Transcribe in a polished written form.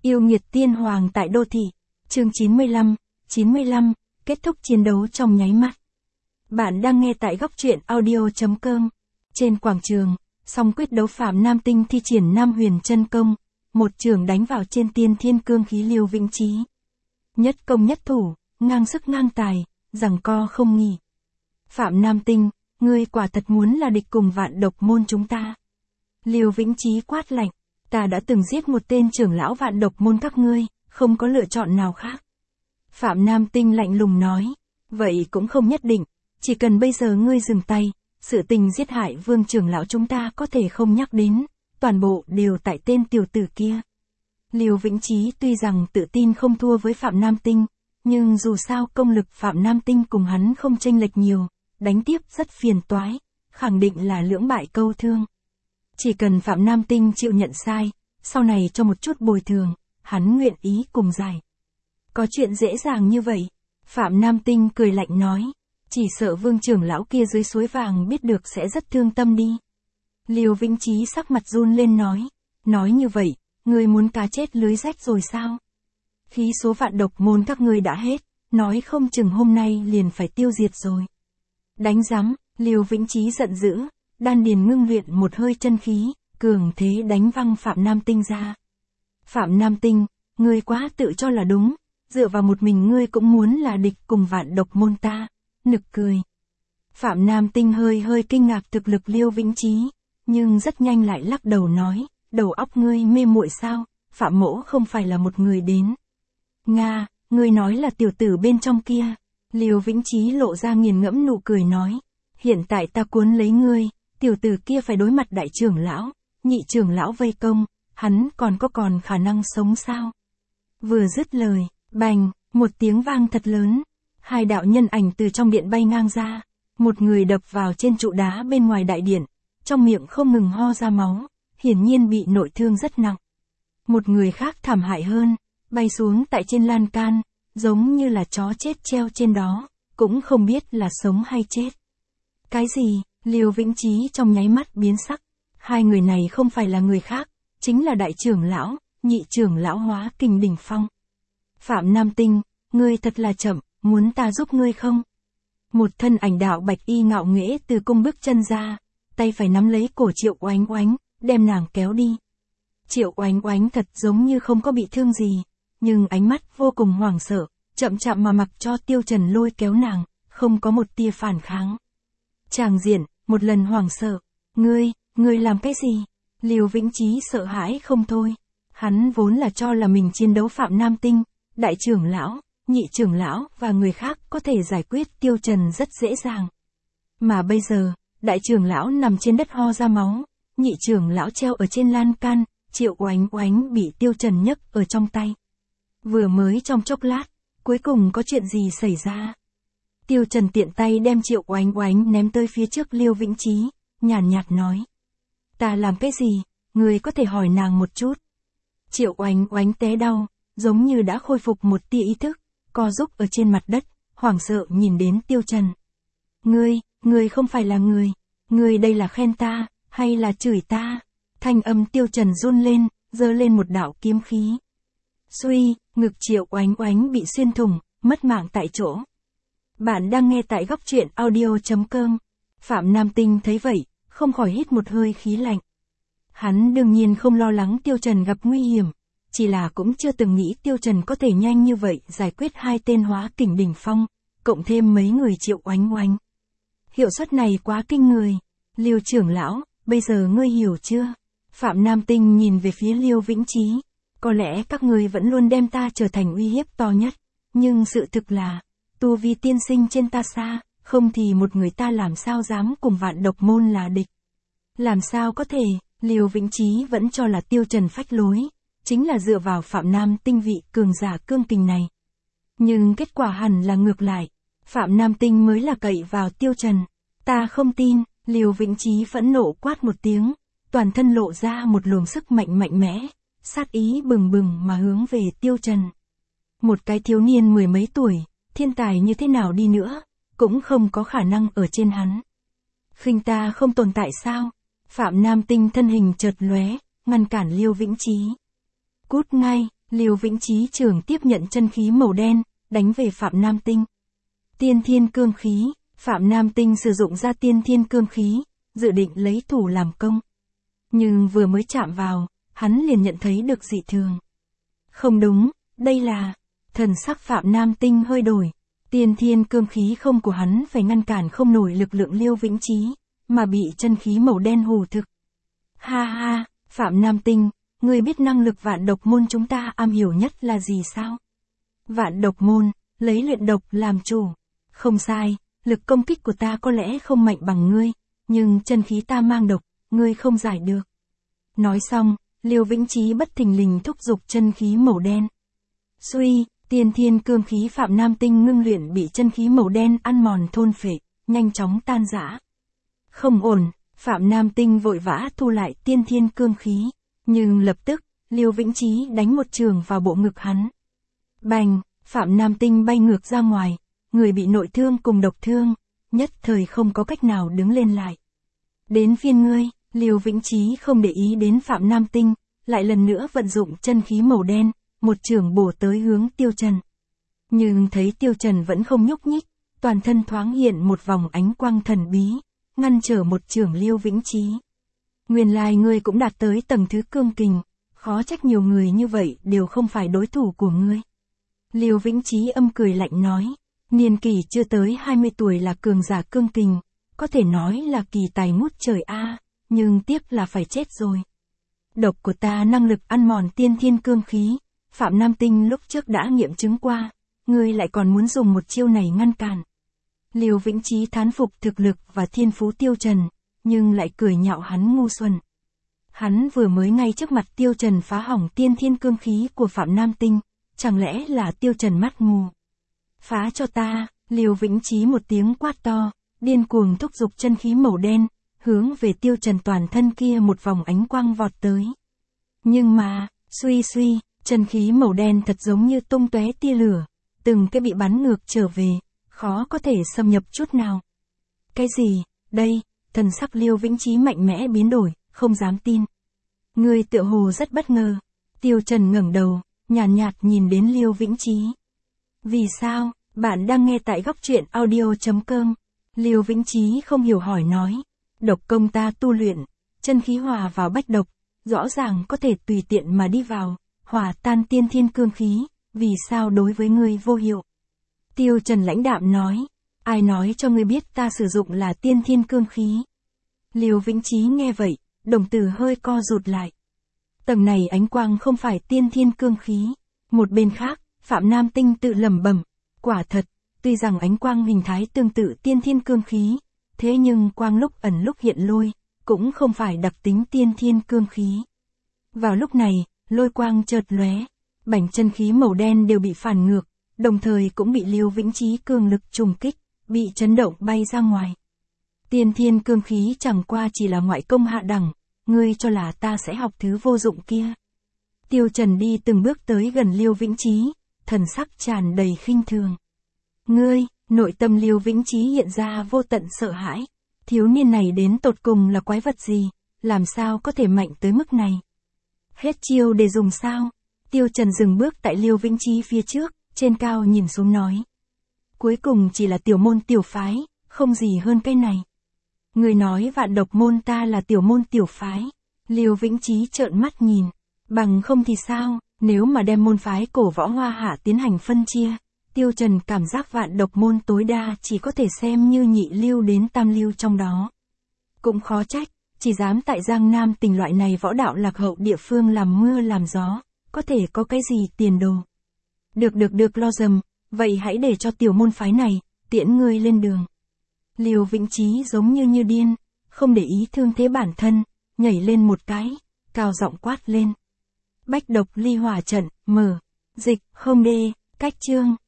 Yêu nghiệt tiên hoàng tại đô thị. Chương 95, kết thúc chiến đấu trong nháy mắt. Bạn đang nghe tại góc truyện audio.com. Trên quảng trường, song quyết đấu Phạm Nam Tinh thi triển Nam Huyền chân công, một trường đánh vào trên tiên thiên cương khí Liêu Vĩnh Chí. Nhất công nhất thủ, ngang sức ngang tài, giằng co không nghỉ. Phạm Nam Tinh, ngươi quả thật muốn là địch cùng Vạn Độc môn chúng ta. Liêu Vĩnh Chí quát lạnh, ta đã từng giết một tên trưởng lão Vạn Độc môn các ngươi, không có lựa chọn nào khác. Phạm Nam Tinh lạnh lùng nói, vậy cũng không nhất định, chỉ cần bây giờ ngươi dừng tay, sự tình giết hại Vương trưởng lão chúng ta có thể không nhắc đến, toàn bộ đều tại tên tiểu tử kia. Liêu Vĩnh Chí tuy rằng tự tin không thua với Phạm Nam Tinh, nhưng dù sao công lực Phạm Nam Tinh cùng hắn không chênh lệch nhiều, đánh tiếp rất phiền toái, khẳng định là lưỡng bại câu thương. Chỉ cần Phạm Nam Tinh chịu nhận sai, sau này cho một chút bồi thường, hắn nguyện ý cùng giải. Có chuyện dễ dàng như vậy, Phạm Nam Tinh cười lạnh nói, chỉ sợ Vương trưởng lão kia dưới suối vàng biết được sẽ rất thương tâm đi. Liêu Vĩnh Chí sắc mặt run lên nói như vậy, ngươi muốn cá chết lưới rách rồi sao? Khí số Vạn Độc môn các ngươi đã hết, nói không chừng hôm nay liền phải tiêu diệt rồi. Đánh rắm, Liêu Vĩnh Chí giận dữ, đan điền ngưng luyện một hơi chân khí, cường thế đánh văng Phạm Nam Tinh ra. Phạm Nam Tinh, ngươi quá tự cho là đúng, dựa vào một mình ngươi cũng muốn là địch cùng Vạn Độc môn ta, nực cười. Phạm Nam Tinh hơi kinh ngạc thực lực Liêu Vĩnh Chí, nhưng rất nhanh lại lắc đầu nói, đầu óc ngươi mê muội sao, Phạm mỗ không phải là một người đến. Nga, ngươi nói là tiểu tử bên trong kia. Liêu Vĩnh Chí lộ ra nghiền ngẫm nụ cười nói, hiện tại ta cuốn lấy ngươi, tiểu tử kia phải đối mặt đại trưởng lão, nhị trưởng lão vây công, hắn còn có khả năng sống sao? Vừa dứt lời, bành, một tiếng vang thật lớn, hai đạo nhân ảnh từ trong điện bay ngang ra, một người đập vào trên trụ đá bên ngoài đại điện, trong miệng không ngừng ho ra máu, hiển nhiên bị nội thương rất nặng. Một người khác thảm hại hơn, bay xuống tại trên lan can, giống như là chó chết treo trên đó, cũng không biết là sống hay chết. Cái gì? Liêu Vĩnh Chí trong nháy mắt biến sắc, hai người này không phải là người khác, chính là đại trưởng lão, nhị trưởng lão Hóa Kình đỉnh phong. Phạm Nam Tinh, ngươi thật là chậm, muốn ta giúp ngươi không? Một thân ảnh đạo bạch y ngạo nghễ từ cung bước chân ra, tay phải nắm lấy cổ Triệu Oánh Oánh, đem nàng kéo đi. Triệu Oánh Oánh thật giống như không có bị thương gì, nhưng ánh mắt vô cùng hoảng sợ, chậm chạp mà mặc cho Tiêu Trần lôi kéo nàng, không có một tia phản kháng. Tràng diện, một lần hoảng sợ, ngươi làm cái gì? Liêu Vĩnh Chí sợ hãi không thôi, hắn vốn là cho là mình chiến đấu Phạm Nam Tinh, đại trưởng lão, nhị trưởng lão và người khác có thể giải quyết Tiêu Trần rất dễ dàng. Mà bây giờ, đại trưởng lão nằm trên đất ho ra máu, nhị trưởng lão treo ở trên lan can, Triệu Oánh Oánh bị Tiêu Trần nhấc ở trong tay. Vừa mới trong chốc lát, cuối cùng có chuyện gì xảy ra? Tiêu Trần tiện tay đem Triệu Oánh Oánh ném tới phía trước Liêu Vĩnh Chí, nhàn nhạt nói. Ta làm cái gì, người có thể hỏi nàng một chút. Triệu Oánh Oánh té đau, giống như đã khôi phục một tia ý thức, co rúm ở trên mặt đất, hoảng sợ nhìn đến Tiêu Trần. Ngươi không phải là người, ngươi đây là khen ta, hay là chửi ta? Thanh âm Tiêu Trần run lên, giơ lên một đạo kiếm khí. Suy, ngực Triệu Oánh Oánh bị xuyên thủng, mất mạng tại chỗ. Bạn đang nghe tại góc truyện audio.com. Phạm Nam Tinh thấy vậy, không khỏi hít một hơi khí lạnh. Hắn đương nhiên không lo lắng Tiêu Trần gặp nguy hiểm, chỉ là cũng chưa từng nghĩ Tiêu Trần có thể nhanh như vậy giải quyết hai tên Hóa Kình đỉnh phong, cộng thêm mấy người Triệu Oánh Oánh. Hiệu suất này quá kinh người. Liêu trưởng lão, bây giờ ngươi hiểu chưa? Phạm Nam Tinh nhìn về phía Liêu Vĩnh Chí. Có lẽ các ngươi vẫn luôn đem ta trở thành uy hiếp to nhất, nhưng sự thực là, tu vi tiên sinh trên ta xa, không thì một người ta làm sao dám cùng Vạn Độc môn là địch. Làm sao có thể, Liêu Vĩnh Chí vẫn cho là Tiêu Trần phách lối, chính là dựa vào Phạm Nam Tinh vị cường giả cương kình này. Nhưng kết quả hẳn là ngược lại, Phạm Nam Tinh mới là cậy vào Tiêu Trần. Ta không tin, Liêu Vĩnh Chí phẫn nộ quát một tiếng, toàn thân lộ ra một luồng sức mạnh mạnh mẽ, sát ý bừng bừng mà hướng về Tiêu Trần. Một cái thiếu niên mười mấy tuổi, thiên tài như thế nào đi nữa, cũng không có khả năng ở trên hắn. Khinh ta không tồn tại sao? Phạm Nam Tinh thân hình chợt lóe, ngăn cản Liêu Vĩnh Chí. Cút ngay, Liêu Vĩnh Chí trưởng tiếp nhận chân khí màu đen, đánh về Phạm Nam Tinh. Tiên thiên cương khí, Phạm Nam Tinh sử dụng ra tiên thiên cương khí, dự định lấy thủ làm công. Nhưng vừa mới chạm vào, hắn liền nhận thấy được dị thường. Không đúng, đây là... Thần sắc Phạm Nam Tinh hơi đổi. Tiên thiên cương khí không của hắn phải ngăn cản không nổi lực lượng Liêu Vĩnh Chí, mà bị chân khí màu đen hù thực. Ha ha, Phạm Nam Tinh, ngươi biết năng lực vạn độc môn chúng ta am hiểu nhất là gì sao? Vạn độc môn, lấy luyện độc làm chủ. Không sai, lực công kích của ta có lẽ không mạnh bằng ngươi, nhưng chân khí ta mang độc, ngươi không giải được. Nói xong, Liêu Vĩnh Chí bất thình lình thúc giục chân khí màu đen. Suy, tiên thiên cương khí Phạm Nam Tinh ngưng luyện bị chân khí màu đen ăn mòn thôn phệ, nhanh chóng tan rã. Không ổn, Phạm Nam Tinh vội vã thu lại tiên thiên cương khí, nhưng lập tức, Liêu Vĩnh Chí đánh một trường vào bộ ngực hắn. Bành, Phạm Nam Tinh bay ngược ra ngoài, người bị nội thương cùng độc thương, nhất thời không có cách nào đứng lên lại. Đến phiên ngươi, Liêu Vĩnh Chí không để ý đến Phạm Nam Tinh, lại lần nữa vận dụng chân khí màu đen, một chưởng bổ tới hướng Tiêu Trần. Nhưng thấy Tiêu Trần vẫn không nhúc nhích, toàn thân thoáng hiện một vòng ánh quang thần bí, ngăn trở một chưởng Liêu Vĩnh Chí. Nguyên lai ngươi cũng đạt tới tầng thứ cương kình, khó trách nhiều người như vậy đều không phải đối thủ của ngươi. Liêu Vĩnh Chí âm cười lạnh nói, niên kỷ chưa tới 20 tuổi là cường giả cương kình, có thể nói là kỳ tài ngút trời a, nhưng tiếc là phải chết rồi. Độc của ta năng lực ăn mòn tiên thiên cương khí, Phạm Nam Tinh lúc trước đã nghiệm chứng qua, ngươi lại còn muốn dùng một chiêu này ngăn cản. Liêu Vĩnh Chí thán phục thực lực và thiên phú Tiêu Trần, nhưng lại cười nhạo hắn ngu xuẩn. Hắn vừa mới ngay trước mặt Tiêu Trần phá hỏng tiên thiên cương khí của Phạm Nam Tinh, chẳng lẽ là Tiêu Trần mắt mù. Phá cho ta, Liêu Vĩnh Chí một tiếng quát to, điên cuồng thúc giục chân khí màu đen, hướng về Tiêu Trần toàn thân kia một vòng ánh quang vọt tới. Nhưng mà, suy, chân khí màu đen thật giống như tung tóe tia lửa, từng cái bị bắn ngược trở về, khó có thể xâm nhập chút nào. Cái gì, đây, thần sắc Liêu Vĩnh Chí mạnh mẽ biến đổi, không dám tin. Ngươi tựa hồ rất bất ngờ. Tiêu Trần ngẩng đầu, nhàn nhạt nhìn đến Liêu Vĩnh Chí. Vì sao, bạn đang nghe tại góc truyện audio.com. Liêu Vĩnh Chí không hiểu hỏi nói. Độc công ta tu luyện, chân khí hòa vào bách độc, rõ ràng có thể tùy tiện mà đi vào, hòa tan tiên thiên cương khí, vì sao đối với ngươi vô hiệu? Tiêu Trần lãnh đạm nói, ai nói cho ngươi biết ta sử dụng là tiên thiên cương khí? Liêu Vĩnh Chí nghe vậy, đồng tử hơi co rụt lại. Tầng này ánh quang không phải tiên thiên cương khí. Một bên khác, Phạm Nam Tinh tự lẩm bẩm, quả thật, tuy rằng ánh quang hình thái tương tự tiên thiên cương khí, thế nhưng quang lúc ẩn lúc hiện lôi, cũng không phải đặc tính tiên thiên cương khí. Vào lúc này, lôi quang chợt lóe, bảnh chân khí màu đen đều bị phản ngược, đồng thời cũng bị Liêu Vĩnh Chí cường lực trùng kích, bị chấn động bay ra ngoài. Tiên thiên cương khí chẳng qua chỉ là ngoại công hạ đẳng, ngươi cho là ta sẽ học thứ vô dụng kia. Tiêu Trần đi từng bước tới gần Liêu Vĩnh Chí, thần sắc tràn đầy khinh thường. Ngươi, nội tâm Liêu Vĩnh Chí hiện ra vô tận sợ hãi. Thiếu niên này đến tột cùng là quái vật gì, làm sao có thể mạnh tới mức này? Hết chiêu để dùng sao? Tiêu Trần dừng bước tại Liêu Vĩnh Chí phía trước, trên cao nhìn xuống nói. Cuối cùng chỉ là tiểu môn tiểu phái, không gì hơn cái này. Người nói vạn độc môn ta là tiểu môn tiểu phái. Liêu Vĩnh Chí trợn mắt nhìn. Bằng không thì sao, nếu mà đem môn phái cổ võ Hoa Hạ tiến hành phân chia, Tiêu Trần cảm giác vạn độc môn tối đa chỉ có thể xem như nhị lưu đến tam lưu trong đó. Cũng khó trách, chỉ dám tại Giang Nam tỉnh loại này võ đạo lạc hậu địa phương làm mưa làm gió, có thể có cái gì tiền đồ. Được lo dầm, vậy hãy để cho tiểu môn phái này, tiễn ngươi lên đường. Liêu Vĩnh Chí giống như điên, không để ý thương thế bản thân, nhảy lên một cái, cao giọng quát lên. Bách độc ly hỏa trận, mở, dịch, không đê, cách chương.